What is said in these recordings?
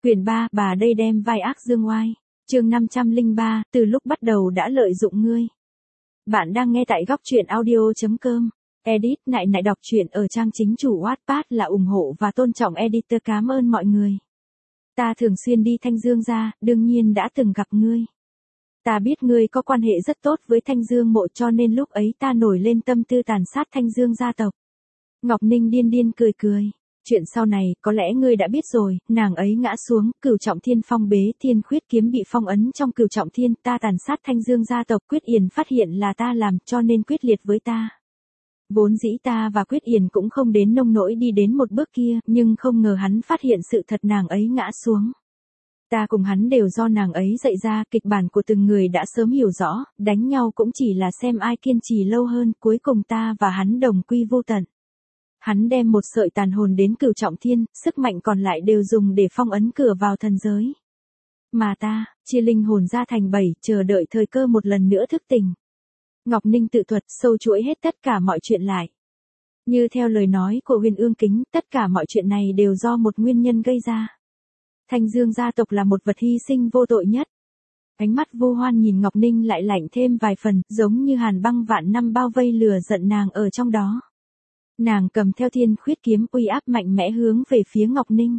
Quyển 3, bà đây đem vai ác dương oai. Chương 503, từ lúc bắt đầu đã lợi dụng ngươi. Bạn đang nghe tại góc truyện audio.com. Edit nại nại đọc truyện ở trang chính chủ Wattpad là ủng hộ và tôn trọng editor. Cảm ơn mọi người. Ta thường xuyên đi Thanh Dương gia, đương nhiên đã từng gặp ngươi. Ta biết ngươi có quan hệ rất tốt với Thanh Dương mộ, cho nên lúc ấy ta nổi lên tâm tư tàn sát Thanh Dương gia tộc. Ngọc Ninh điên điên cười cười. Chuyện sau này, có lẽ ngươi đã biết rồi, nàng ấy ngã xuống, Cửu Trọng Thiên phong bế, Thiên Khuyết kiếm bị phong ấn trong Cửu Trọng Thiên, ta tàn sát Thanh Dương gia tộc, Quyết Yển phát hiện là ta làm, cho nên quyết liệt với ta. Vốn dĩ ta và Quyết Yển cũng không đến nông nỗi đi đến một bước kia, nhưng không ngờ hắn phát hiện sự thật nàng ấy ngã xuống. Ta cùng hắn đều do nàng ấy dạy ra, kịch bản của từng người đã sớm hiểu rõ, đánh nhau cũng chỉ là xem ai kiên trì lâu hơn, cuối cùng ta và hắn đồng quy vô tận. Hắn đem một sợi tàn hồn đến Cửu Trọng Thiên, sức mạnh còn lại đều dùng để phong ấn cửa vào thần giới. Mà ta, chia linh hồn ra thành 7, chờ đợi thời cơ một lần nữa thức tỉnh. Ngọc Ninh tự thuật sâu chuỗi hết tất cả mọi chuyện lại. Như theo lời nói của Huyền Ương Kính, tất cả mọi chuyện này đều do một nguyên nhân gây ra. Thanh Dương gia tộc là một vật hy sinh vô tội nhất. Ánh mắt Vu Hoan nhìn Ngọc Ninh lại lạnh thêm vài phần, giống như hàn băng vạn năm bao vây lừa giận nàng ở trong đó. Nàng cầm theo Thiên Khuyết kiếm uy áp mạnh mẽ hướng về phía Ngọc Ninh.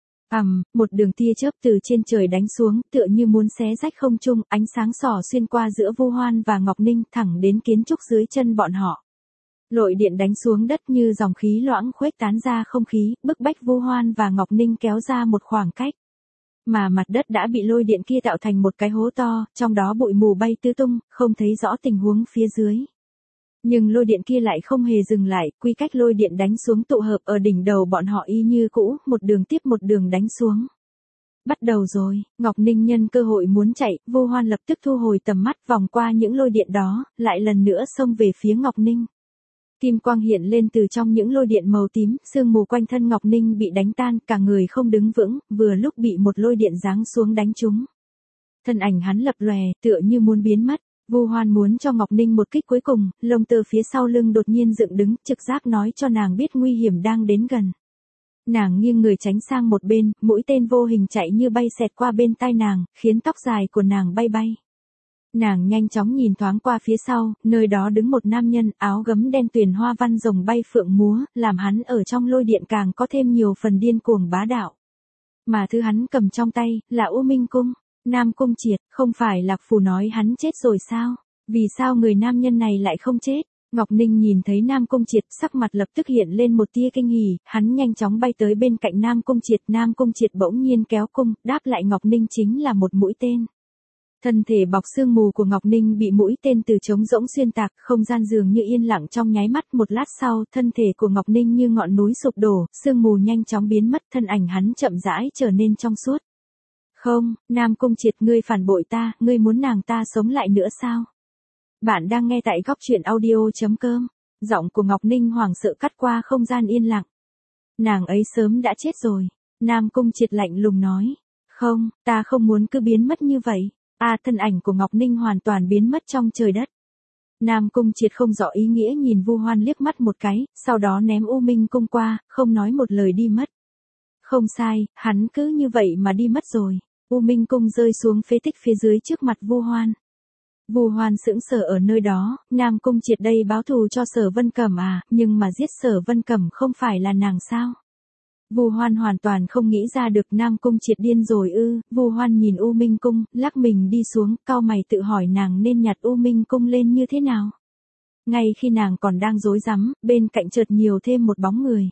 Một đường tia chớp từ trên trời đánh xuống, tựa như muốn xé rách không trung, ánh sáng xỏ xuyên qua giữa Vu Hoan và Ngọc Ninh, thẳng đến kiến trúc dưới chân bọn họ. Lôi điện đánh xuống đất như dòng khí loãng khuếch tán ra không khí, bức bách Vu Hoan và Ngọc Ninh kéo ra một khoảng cách. Mà mặt đất đã bị lôi điện kia tạo thành một cái hố to, trong đó bụi mù bay tứ tung, không thấy rõ tình huống phía dưới. Nhưng lôi điện kia lại không hề dừng lại, quy cách lôi điện đánh xuống tụ hợp ở đỉnh đầu bọn họ y như cũ, một đường tiếp một đường đánh xuống. Bắt đầu rồi, Ngọc Ninh nhân cơ hội muốn chạy, Vu Hoan lập tức thu hồi tầm mắt vòng qua những lôi điện đó, lại lần nữa xông về phía Ngọc Ninh. Kim quang hiện lên từ trong những lôi điện màu tím, sương mù quanh thân Ngọc Ninh bị đánh tan, cả người không đứng vững, vừa lúc bị một lôi điện giáng xuống đánh trúng. Thân ảnh hắn lập lòe, tựa như muốn biến mất. Vu Hoan muốn cho Ngọc Ninh một kích cuối cùng, lông tơ phía sau lưng đột nhiên dựng đứng, trực giác nói cho nàng biết nguy hiểm đang đến gần. Nàng nghiêng người tránh sang một bên, mũi tên vô hình chạy như bay xẹt qua bên tai nàng, khiến tóc dài của nàng bay bay. Nàng nhanh chóng nhìn thoáng qua phía sau, nơi đó đứng một nam nhân, áo gấm đen tuyền hoa văn rồng bay phượng múa, làm hắn ở trong lôi điện càng có thêm nhiều phần điên cuồng bá đạo. Mà thứ hắn cầm trong tay, là U Minh Cung. Nam Cung Triệt, không phải Lạc Phù nói hắn chết rồi sao? Vì sao người nam nhân này lại không chết? Ngọc Ninh nhìn thấy Nam Cung Triệt, sắc mặt lập tức hiện lên một tia kinh hỉ, hắn nhanh chóng bay tới bên cạnh Nam Cung Triệt bỗng nhiên kéo cung, đáp lại Ngọc Ninh chính là một mũi tên. Thân thể bọc sương mù của Ngọc Ninh bị mũi tên từ trống rỗng xuyên tạc, không gian dường như yên lặng trong nháy mắt, một lát sau, thân thể của Ngọc Ninh như ngọn núi sụp đổ, sương mù nhanh chóng biến mất, thân ảnh hắn chậm rãi trở nên trong suốt. Không, Nam Cung Triệt, ngươi phản bội ta, ngươi muốn nàng ta sống lại nữa sao? Bạn đang nghe tại góc truyện audio.com. Giọng của Ngọc Ninh hoảng sợ cắt qua không gian yên lặng. Nàng ấy sớm đã chết rồi. Nam Cung Triệt lạnh lùng nói. Không, ta không muốn cứ biến mất như vậy. Thân ảnh của Ngọc Ninh hoàn toàn biến mất trong trời đất. Nam Cung Triệt không rõ ý nghĩa nhìn Vu Hoan liếc mắt một cái, sau đó ném U Minh Cung qua, không nói một lời đi mất. Không sai, hắn cứ như vậy mà đi mất rồi. U Minh Cung rơi xuống phế tích phía dưới trước mặt Vu Hoan. Vu Hoan sững sờ ở nơi đó, Nam Cung Triệt đây báo thù cho Sở Vân Cẩm à, nhưng mà giết Sở Vân Cẩm không phải là nàng sao? Vu Hoan hoàn toàn không nghĩ ra được Nam Cung Triệt điên rồi ư? Vu Hoan nhìn U Minh Cung, lắc mình đi xuống, cau mày tự hỏi nàng nên nhặt U Minh Cung lên như thế nào. Ngay khi nàng còn đang rối rắm, bên cạnh chợt nhiều thêm một bóng người.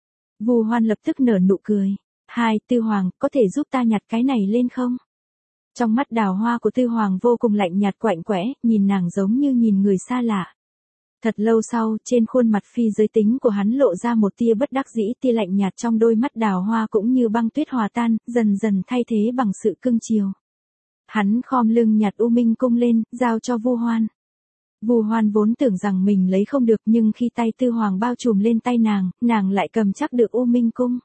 Vu Hoan lập tức nở nụ cười. Tư Hoàng, có thể giúp ta nhặt cái này lên không? Trong mắt Đào Hoa của Tư Hoàng vô cùng lạnh nhạt quạnh quẽ, nhìn nàng giống như nhìn người xa lạ. Thật lâu sau, trên khuôn mặt phi giới tính của hắn lộ ra một tia bất đắc dĩ, tia lạnh nhạt trong đôi mắt Đào Hoa cũng như băng tuyết hòa tan, dần dần thay thế bằng sự cưng chiều. Hắn khom lưng nhặt U Minh Cung lên, giao cho Vu Hoan. Vu Hoan vốn tưởng rằng mình lấy không được, nhưng khi tay Tư Hoàng bao trùm lên tay nàng lại cầm chắc được U Minh Cung.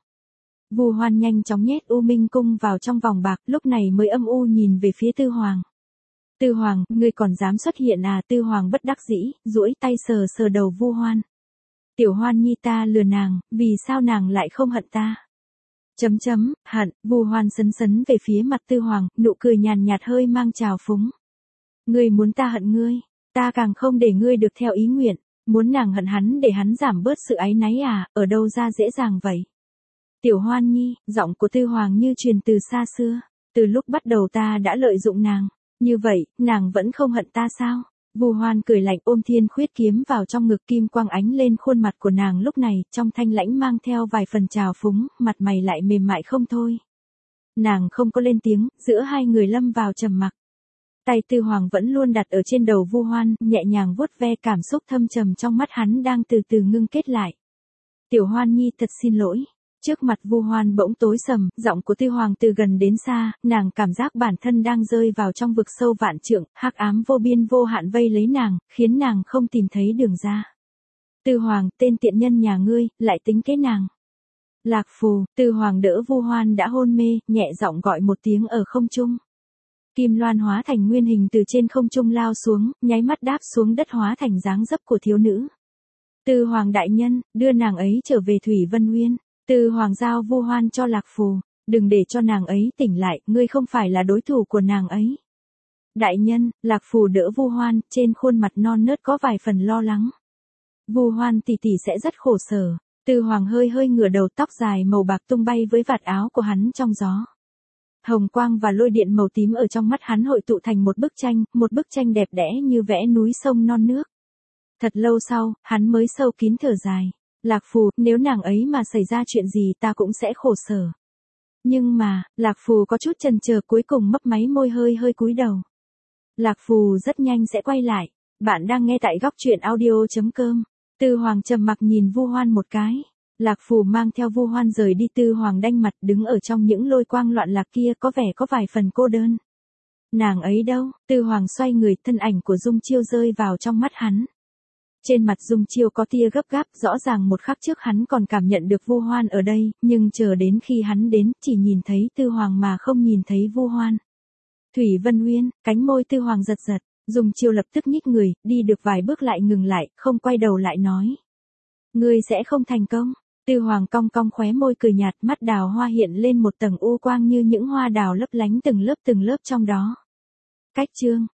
Vu Hoan nhanh chóng nhét U Minh Cung vào trong vòng bạc, lúc này mới âm u nhìn về phía Tư Hoàng. Tư Hoàng, ngươi còn dám xuất hiện à? Tư Hoàng bất đắc dĩ, duỗi tay sờ sờ đầu Vu Hoan. Tiểu Hoan nhi, ta lừa nàng, vì sao nàng lại không hận ta? Hận, Vu Hoan sấn sấn về phía mặt Tư Hoàng, nụ cười nhàn nhạt hơi mang trào phúng. Ngươi muốn ta hận ngươi, ta càng không để ngươi được theo ý nguyện, muốn nàng hận hắn để hắn giảm bớt sự áy náy à, ở đâu ra dễ dàng vậy. Tiểu Hoan Nhi, giọng của Tư Hoàng như truyền từ xa xưa, từ lúc bắt đầu ta đã lợi dụng nàng, như vậy, nàng vẫn không hận ta sao? Vu Hoan cười lạnh ôm Thiên Khuyết kiếm vào trong ngực, kim quang ánh lên khuôn mặt của nàng lúc này, trong thanh lãnh mang theo vài phần trào phúng, mặt mày lại mềm mại không thôi. Nàng không có lên tiếng, giữa hai người lâm vào trầm mặc. Tay Tư Hoàng vẫn luôn đặt ở trên đầu Vu Hoan, nhẹ nhàng vuốt ve, cảm xúc thâm trầm trong mắt hắn đang từ từ ngưng kết lại. Tiểu Hoan Nhi thật xin lỗi. Trước mặt Vu Hoan bỗng tối sầm, giọng của Tư Hoàng từ gần đến xa, nàng cảm giác bản thân đang rơi vào trong vực sâu vạn trượng, hắc ám vô biên vô hạn vây lấy nàng, khiến nàng không tìm thấy đường ra. Tư Hoàng, tên tiện nhân nhà ngươi, lại tính kế nàng. Lạc Phù, Tư Hoàng đỡ Vu Hoan đã hôn mê, nhẹ giọng gọi một tiếng ở không trung. Kim loan hóa thành nguyên hình từ trên không trung lao xuống, nháy mắt đáp xuống đất hóa thành dáng dấp của thiếu nữ. Tư Hoàng đại nhân, đưa nàng ấy trở về Thủy Vân Uyên. Tư Hoàng giao Vu Hoan cho Lạc Phù, đừng để cho nàng ấy tỉnh lại, ngươi không phải là đối thủ của nàng ấy. Đại nhân, Lạc Phù đỡ Vu Hoan, trên khuôn mặt non nớt có vài phần lo lắng. Vu Hoan tỷ tỷ sẽ rất khổ sở. Tư Hoàng hơi hơi ngửa đầu, tóc dài màu bạc tung bay với vạt áo của hắn trong gió. Hồng quang và lôi điện màu tím ở trong mắt hắn hội tụ thành một bức tranh đẹp đẽ như vẽ núi sông non nước. Thật lâu sau, hắn mới sâu kín thở dài. Lạc Phù, nếu nàng ấy mà xảy ra chuyện gì ta cũng sẽ khổ sở. Nhưng mà, Lạc Phù có chút chần chờ, cuối cùng mấp máy môi, hơi hơi cúi đầu. Lạc Phù rất nhanh sẽ quay lại. Bạn đang nghe tại góc truyện audio.com. Tư Hoàng trầm mặc nhìn Vu Hoan một cái. Lạc Phù mang theo Vu Hoan rời đi. Tư Hoàng đanh mặt đứng ở trong những lôi quang loạn lạc kia, có vẻ có vài phần cô đơn. Nàng ấy đâu? Tư Hoàng xoay người, thân ảnh của Dung Chiêu rơi vào trong mắt hắn. Trên mặt Dung Chiêu có tia gấp gáp, rõ ràng một khắc trước hắn còn cảm nhận được Vu Hoan ở đây, nhưng chờ đến khi hắn đến, chỉ nhìn thấy Tư Hoàng mà không nhìn thấy Vu Hoan. Thủy Vân Uyên, cánh môi Tư Hoàng giật giật, Dung Chiêu lập tức nhích người, đi được vài bước lại ngừng lại, không quay đầu lại nói. Ngươi sẽ không thành công. Tư Hoàng cong cong khóe môi cười nhạt, mắt đào hoa hiện lên một tầng u quang như những hoa đào lấp lánh từng lớp trong đó. Cách chương